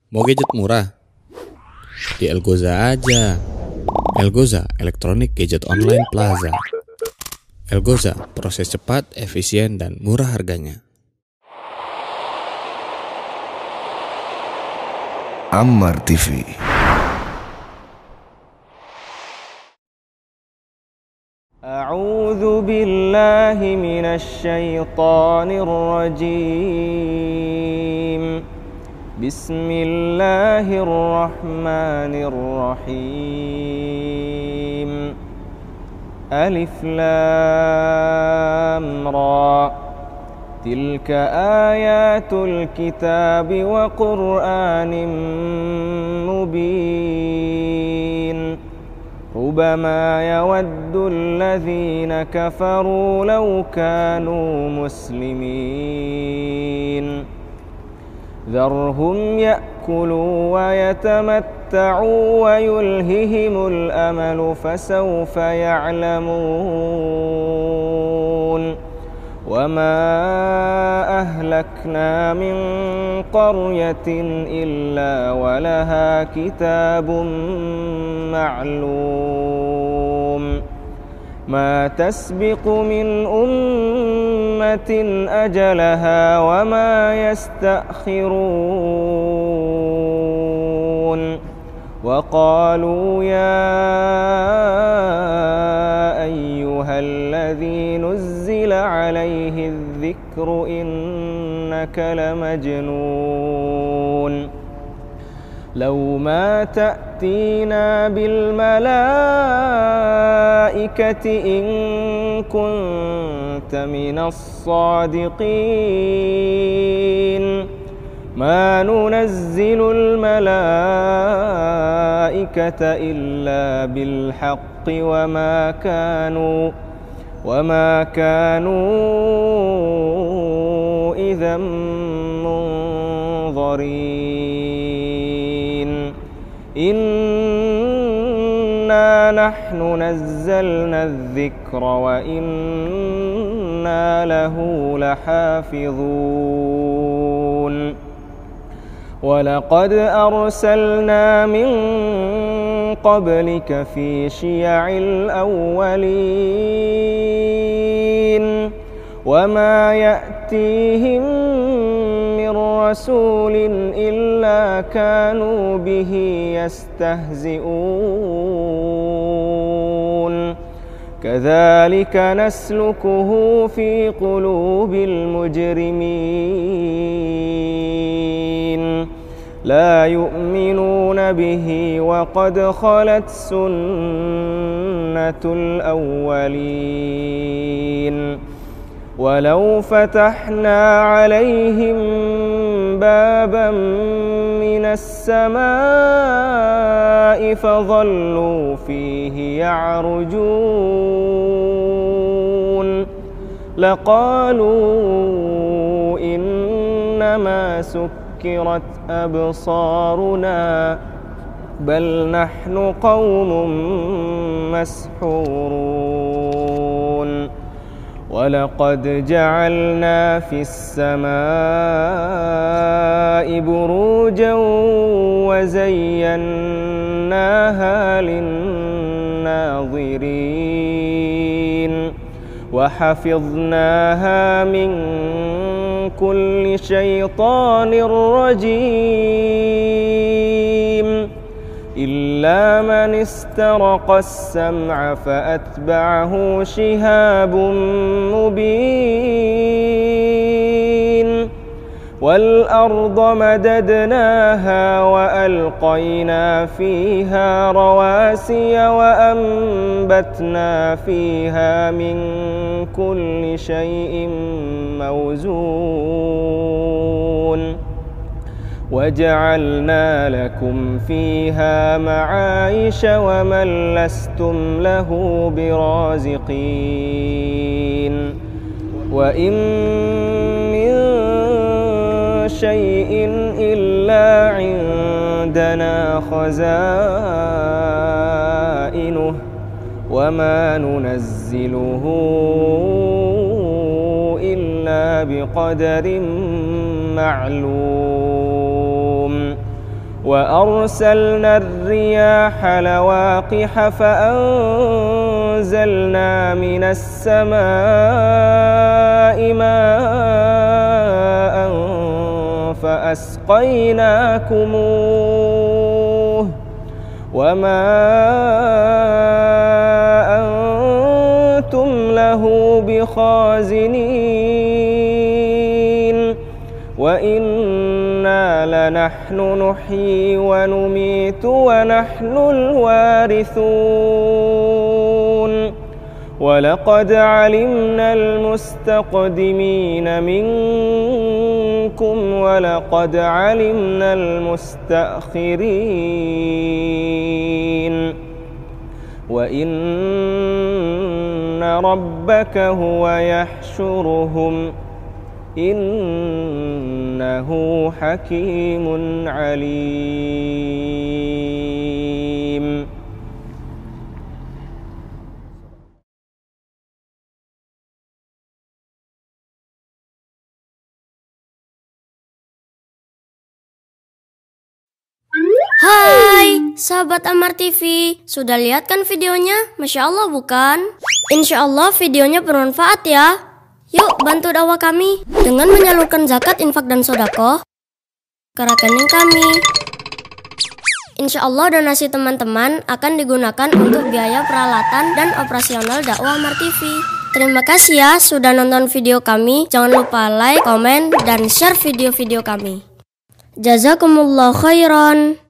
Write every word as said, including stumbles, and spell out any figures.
Mau gadget murah? Di Elgoza aja. Elgoza, Electronic Gadget Online Plaza. Elgoza, proses cepat, efisien, dan murah harganya. Ammar T V. A'udzu billahi minasy syaithanir rajim. Bismillahirrahmanirrahim. Alif Lam Ra. Tilka ayatul kitabi wa Qur'anin mubin. Rubama yawaddu alladhina kafaru law kanu muslimin. Dharhum ya'kulu wa yatamatta'u wa yulhihimul amalu fasawfa ya'lamun. Wa ma ahlakna min qaryatin illa walaha kitabun ma'lum. Ma tasbiqu min ummatin ajalaha wa ma yastakhirun. Wa qalu ya ayyuhalladzi nuzzila alayhi adh-dhikru innaka lamajnun. لو ما تأتينا بالملائكة إن كنت من الصادقين ما ننزل الملائكة إلا بالحق وما كانوا وما كانوا إذا منظرين. إنا نحن نزلنا الذكر وإنا له لحافظون. ولقد أرسلنا من قبلك في شيع الأولين وما يأتيهم من رسول إلا كانوا به يستهزئون. كذلك نسلكه في قلوب المجرمين. لا يؤمنون به وقد خلت سنة الأولين. ولو فتحنا عليهم بابا من السماء فظلوا فيه يعرجون لقالوا إنما سكرت أبصارنا بل نحن قوم مسحورون. ولقد جعلنا في السماء بروجا وزيناها للناظرين وحفظناها من كل شيطان رجيم إلا من استرق السمع فأتبعه شهاب مبين. والأرض مددناها وألقينا فيها رواسي وأنبتنا فيها من كل شيء موزون. وجعلنا لكم فيها معايش ومن لستم له برازقين. وإن من شيء إلا عندنا خزائنه وما ننزله إلا بقدر معلوم. وأرسلنا الرياح لواقح فأنزلنا من السماء ماء فأسقيناكموه وما أنتم له بخازنين وإنا لنحن نحيي ونميت ونحن الوارثون ولقد علمنا المستقدمين منكم ولقد علمنا المستأخرين وإن ربك هو يحشرهم إنه حكيم عليم. Hai, sahabat Ammar T V, sudah lihat kan videonya? Masya Allah bukan? Insya Allah videonya bermanfaat ya. Yuk bantu dakwah kami dengan menyalurkan zakat, infak, dan sodako ke rekening kami. Insya Allah donasi teman-teman akan digunakan untuk biaya peralatan dan operasional dakwah Ammar T V. Terima kasih ya sudah nonton video kami. Jangan lupa like, komen, dan share video-video kami. Jazakumullah khairan.